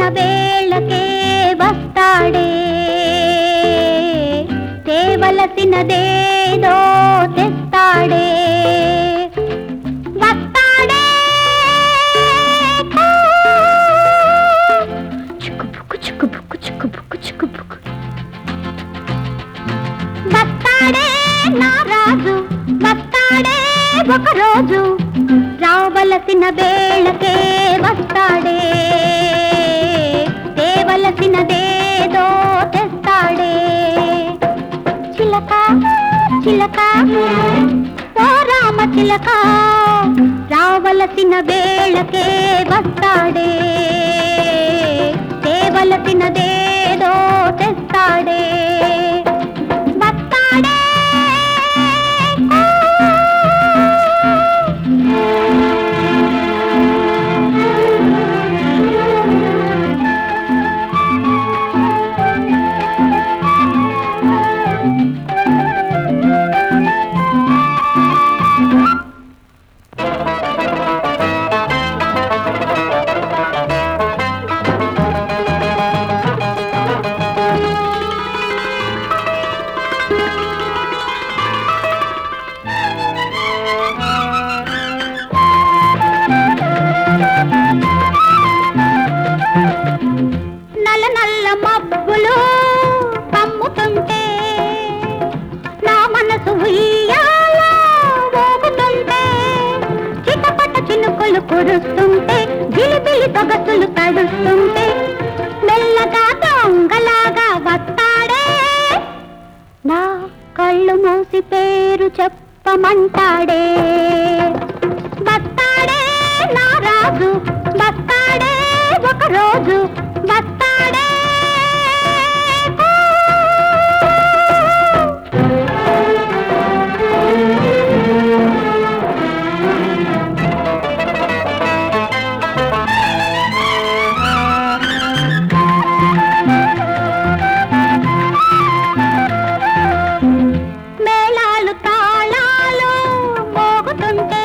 రావలసిన వేళకే వస్తాడే, తేవలసినదేదో తెస్తాడే. వస్తాడే చుక్కుబుక్కు చుక్కుబుక్కు చుక్కుబుక్కు చుక్కుబుక్కు. వస్తాడే నా రాజు, వస్తాడే ఒకరోజు, రావలసిన వేళకే వస్తాడే, తేవలసినదేదో తెస్తాడే. చిలక చిలక ఓ రామ చిలక, రావలసిన వేళకే వస్తాడే, తేవలసినదేదో తెస్తాడే. వస్తాడే నల్ల నల్ల మబ్బులు కమ్ముతుంటే, నా మనసు ఉయ్యాల ఊగుతుంటే, చిటపట చినుకులు కురుస్తుంటే, గిలిబిలి సొగసులు తడుస్తుంటే, మెల్లగా దొంగలాగా వస్తాడే, నా కళ్ళు మూసి పేరు చెప్పమంటాడే. వస్తాడే నా రాజు, వస్తాడే ఒకరోజు, వస్తాడే. మేళాలు తాళాలు మోగుతుంటే,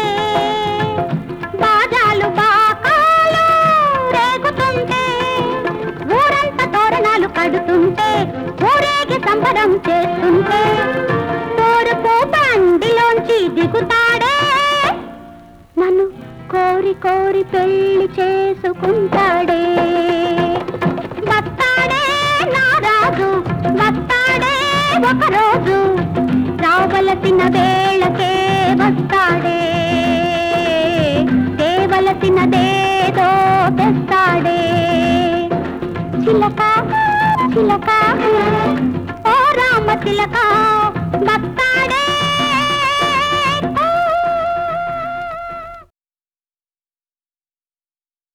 బాజాలు బాకాలు రేగుతుంటే, ఊరంతా తోరణాలు కడుతుంటే, ఊరేగి సంబరం చేస్తుంటే, తోరుపు బండిలోంచి దిగుతాడే, నన్ను కోరి కోరి పెళ్లి చేసుకుంటాడే. వస్తాడే నా రాజు, వస్తాడే ఒకరోజు, రావలసిన వేళకే వస్తాడే, తేవలసినదేదో తెస్తాడే. చిలక చిలక